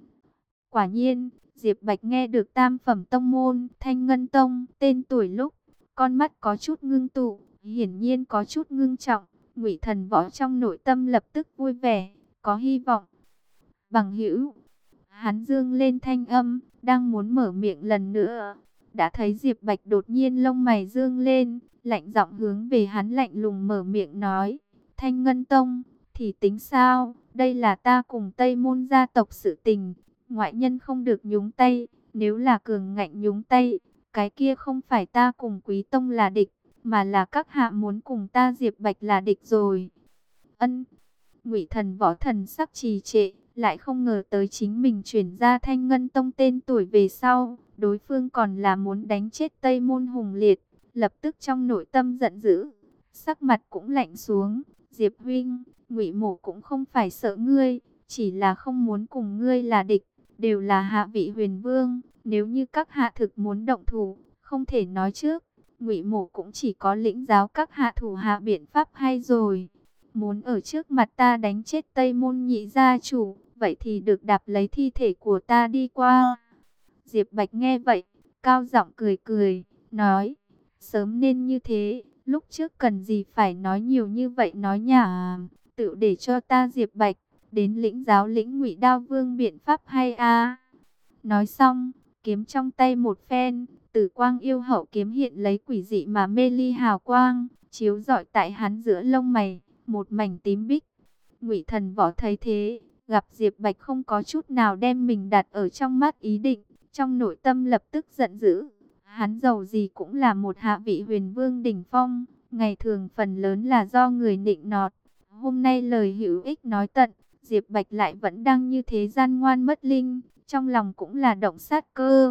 Quả nhiên, Diệp Bạch nghe được tam phẩm tông môn Thanh Ngân Tông tên tuổi lúc, con mắt có chút ngưng tụ, hiển nhiên có chút ngưng trọng. Ngụy Thần Võ trong nội tâm lập tức vui vẻ, có hy vọng. Bằng hữu, hắn dương lên thanh âm, đang muốn mở miệng lần nữa, đã thấy Diệp Bạch đột nhiên lông mày dương lên, lạnh giọng hướng về hắn lạnh lùng mở miệng nói, Thanh Ngân Tông thì tính sao? Đây là ta cùng Tây Môn gia tộc sự tình, ngoại nhân không được nhúng tay. Nếu là cường ngạnh nhúng tay, cái kia không phải ta cùng Quý Tông là địch, mà là các hạ muốn cùng ta Diệp Bạch là địch rồi. Ân. Ngụy Thần Võ thần sắc trì trệ, lại không ngờ tới chính mình chuyển ra Thanh Ngân Tông tên tuổi về sau, đối phương còn là muốn đánh chết Tây Môn Hùng Liệt, lập tức trong nội tâm giận dữ, sắc mặt cũng lạnh xuống. Diệp huynh, Ngụy Mổ cũng không phải sợ ngươi, chỉ là không muốn cùng ngươi là địch, đều là hạ vị huyền vương, nếu như các hạ thực muốn động thủ, không thể nói trước, Ngụy Mổ cũng chỉ có lĩnh giáo các hạ thủ hạ biện pháp hay rồi. Muốn ở trước mặt ta đánh chết Tây Môn Nhị gia chủ, vậy thì được đạp lấy thi thể của ta đi qua. Diệp Bạch nghe vậy, cao giọng cười cười, nói, sớm nên như thế, lúc trước cần gì phải nói nhiều như vậy nói nhảm, tự để cho ta Diệp Bạch, đến lĩnh giáo lĩnh Ngụy Đao Vương biện pháp hay a. Nói xong, kiếm trong tay một phen, Tử Quang Yêu Hậu kiếm hiện lấy quỷ dị mà mê ly hào quang, chiếu rọi tại hắn giữa lông mày, một mảnh tím bích. Ngụy Thần Võ thấy thế, gặp Diệp Bạch không có chút nào đem mình đặt ở trong mắt ý định, trong nội tâm lập tức giận dữ. Hắn dầu gì cũng là một hạ vị huyền vương đỉnh phong, ngày thường phần lớn là do người nịnh nọt. Hôm nay lời hữu ích nói tận, Diệp Bạch lại vẫn đang như thế gian ngoan mất linh, trong lòng cũng là động sát cơ.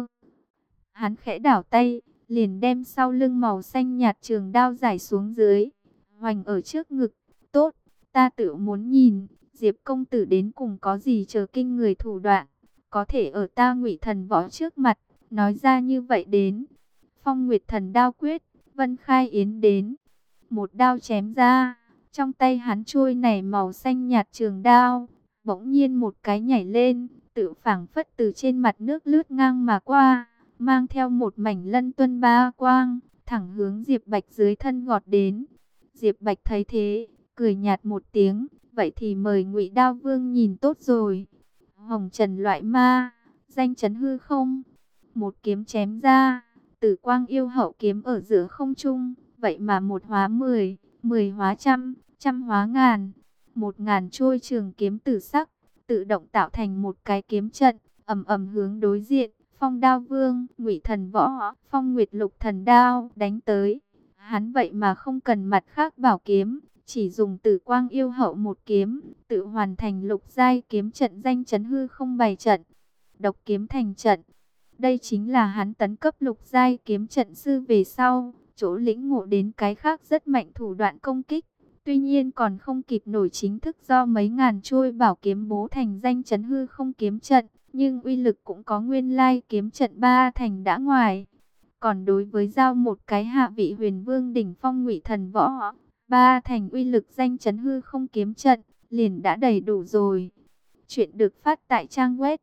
Hắn khẽ đảo tay, liền đem sau lưng màu xanh nhạt trường đao giải xuống dưới, hoành ở trước ngực. Tốt, ta tự muốn nhìn, Diệp công tử đến cùng có gì chờ kinh người thủ đoạn, có thể ở ta Ngụy Thần Võ trước mặt, nói ra như vậy đến. Phong Nguyệt Thần Đao Quyết, Vân Khai Yến đến. Một đao chém ra, trong tay hắn trôi này màu xanh nhạt trường đao, bỗng nhiên một cái nhảy lên, tự phảng phất từ trên mặt nước lướt ngang mà qua, mang theo một mảnh lân tuân ba quang, thẳng hướng Diệp Bạch dưới thân gọt đến. Diệp Bạch thấy thế, cười nhạt một tiếng, vậy thì mời Ngụy Đao Vương nhìn tốt rồi. Hồng Trần loại ma, danh chấn hư không. Một kiếm chém ra, Tử Quang Yêu Hậu kiếm ở giữa không trung, vậy mà một hóa 10, 10 hóa trăm, trăm hóa ngàn. 1000 trôi trường kiếm tử sắc, tự động tạo thành một cái kiếm trận, ầm ầm hướng đối diện. Phong Đao Vương, Ngụy Thần Võ, Phong Nguyệt Lục Thần Đao đánh tới. Hắn vậy mà không cần mặt khác bảo kiếm, chỉ dùng Tử Quang Yêu Hậu một kiếm, tự hoàn thành lục giai kiếm trận danh chấn hư không bày trận. Độc kiếm thành trận. Đây chính là hắn tấn cấp lục giai kiếm trận sư về sau, chỗ lĩnh ngộ đến cái khác rất mạnh thủ đoạn công kích. Tuy nhiên còn không kịp nổi chính thức do mấy ngàn trôi bảo kiếm bố thành danh chấn hư không kiếm trận, nhưng uy lực cũng có nguyên lai kiếm trận ba thành đã ngoài. Còn đối với giao một cái hạ vị huyền vương đỉnh phong Ngụy Thần Võ, ba thành uy lực danh chấn hư không kiếm trận, liền đã đầy đủ rồi. Chuyện được phát tại trang web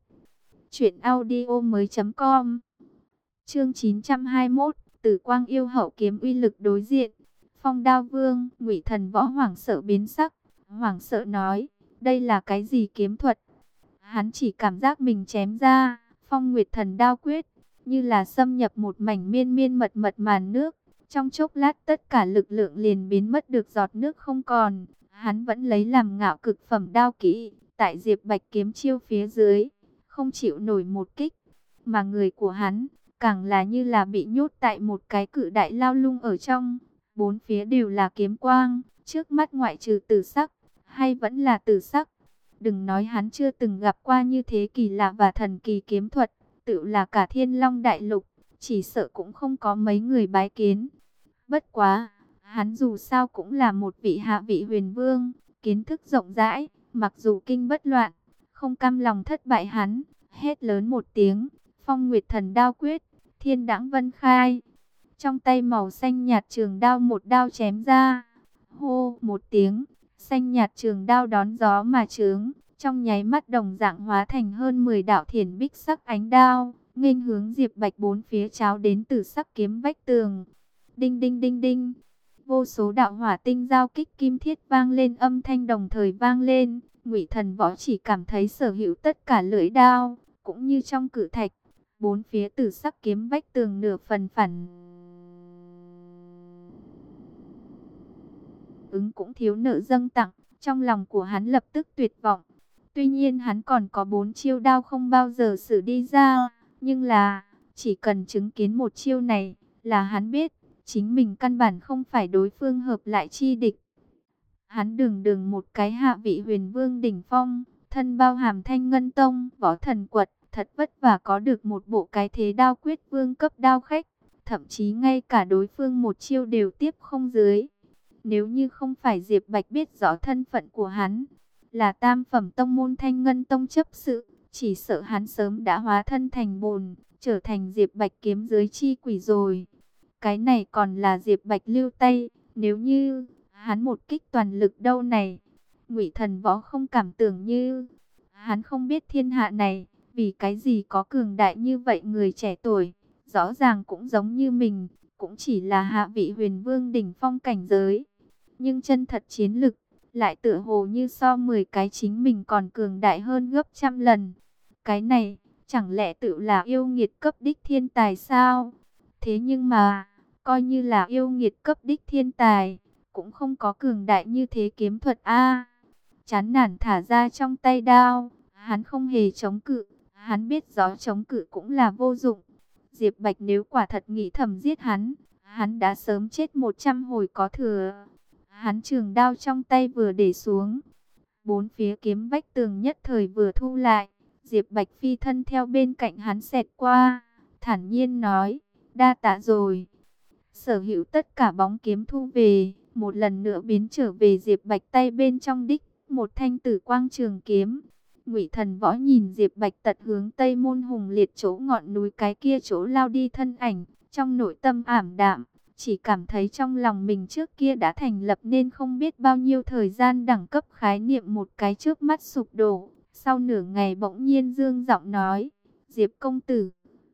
truyệnaudiomoi.com. Chương 921, Tử Quang Yêu Hậu kiếm uy lực đối diện. Phong Đao Vương, Ngụy Thần Võ hoảng sợ biến sắc, hoảng sợ nói, đây là cái gì kiếm thuật? Hắn chỉ cảm giác mình chém ra, Phong Nguyệt Thần Đao Quyết, như là xâm nhập một mảnh miên miên mật mật màn nước. Trong chốc lát tất cả lực lượng liền biến mất được giọt nước không còn. Hắn vẫn lấy làm ngạo cực phẩm đao kỹ, tại Diệp Bạch kiếm chiêu phía dưới, không chịu nổi một kích. Mà người của hắn, càng là như là bị nhốt tại một cái cự đại lao lung ở trong. Bốn phía đều là kiếm quang, trước mắt ngoại trừ tử sắc, hay vẫn là tử sắc. Đừng nói hắn chưa từng gặp qua như thế kỳ lạ và thần kỳ kiếm thuật, tự là cả Thiên Long Đại Lục, chỉ sợ cũng không có mấy người bái kiến. Bất quá, hắn dù sao cũng là một vị hạ vị huyền vương, kiến thức rộng rãi, mặc dù kinh bất loạn, không cam lòng thất bại hắn, hét lớn một tiếng, Phong Nguyệt Thần Đao Quyết, Thiên Đãng Vân Khai. Trong tay màu xanh nhạt trường đao một đao chém ra, hô một tiếng, xanh nhạt trường đao đón gió mà chướng, trong nháy mắt đồng dạng hóa thành hơn 10 đạo thiền bích sắc ánh đao, nghênh hướng Diệp Bạch bốn phía cháo đến từ sắc kiếm vách tường. Đinh đinh đinh đinh, vô số đạo hỏa tinh giao kích kim thiết vang lên, âm thanh đồng thời vang lên. Ngụy Thần Võ chỉ cảm thấy sở hữu tất cả lưỡi đao, cũng như trong cự thạch, bốn phía tử sắc kiếm vách tường nửa phần phản ứng cũng thiếu nợ dâng tặng, trong lòng của hắn lập tức tuyệt vọng. Tuy nhiên hắn còn có 4 chiêu đao không bao giờ sử đi ra, nhưng là chỉ cần chứng kiến một chiêu này là hắn biết chính mình căn bản không phải đối phương hợp lại chi địch. Hắn đường đường một cái hạ vị huyền vương đỉnh phong, thân bao hàm Thanh Ngân Tông, võ thần quật, thật vất vả có được một bộ cái thế đao quyết vương cấp đao khách, thậm chí ngay cả đối phương một chiêu đều tiếp không dưới. Nếu như không phải Diệp Bạch biết rõ thân phận của hắn, là tam phẩm tông môn Thanh Ngân Tông chấp sự, chỉ sợ hắn sớm đã hóa thân thành bồn, trở thành Diệp Bạch kiếm giới chi quỷ rồi. Cái này còn là Diệp Bạch lưu tay, nếu như hắn một kích toàn lực đâu này. Ngụy Thần Võ không cảm tưởng như hắn không biết thiên hạ này vì cái gì có cường đại như vậy người trẻ tuổi, rõ ràng cũng giống như mình, cũng chỉ là hạ vị huyền vương đỉnh phong cảnh giới, nhưng chân thật chiến lực lại tựa hồ như so 10 cái chính mình còn cường đại hơn gấp trăm lần. Cái này chẳng lẽ tự là yêu nghiệt cấp đích thiên tài sao? Thế nhưng mà coi như là yêu nghiệt cấp đích thiên tài, cũng không có cường đại như thế kiếm thuật a. Chán nản thả ra trong tay đao, hắn không hề chống cự, hắn biết rõ chống cự cũng là vô dụng. Diệp Bạch nếu quả thật nghĩ thầm giết hắn, hắn đã sớm chết 100 hồi có thừa. Hắn trường đao trong tay vừa để xuống, bốn phía kiếm vách tường nhất thời vừa thu lại. Diệp Bạch phi thân theo bên cạnh hắn xẹt qua, thản nhiên nói, đa tạ rồi. Sở hữu tất cả bóng kiếm thu về, một lần nữa biến trở về Diệp Bạch tay bên trong đích, một thanh tử quang trường kiếm. Ngụy Thần Võ nhìn Diệp Bạch tật hướng Tây Môn Hùng Liệt chỗ ngọn núi cái kia chỗ lao đi thân ảnh, trong nội tâm ảm đạm, chỉ cảm thấy trong lòng mình trước kia đã thành lập nên không biết bao nhiêu thời gian đẳng cấp khái niệm một cái trước mắt sụp đổ. Sau nửa ngày bỗng nhiên dương giọng nói, Diệp công tử,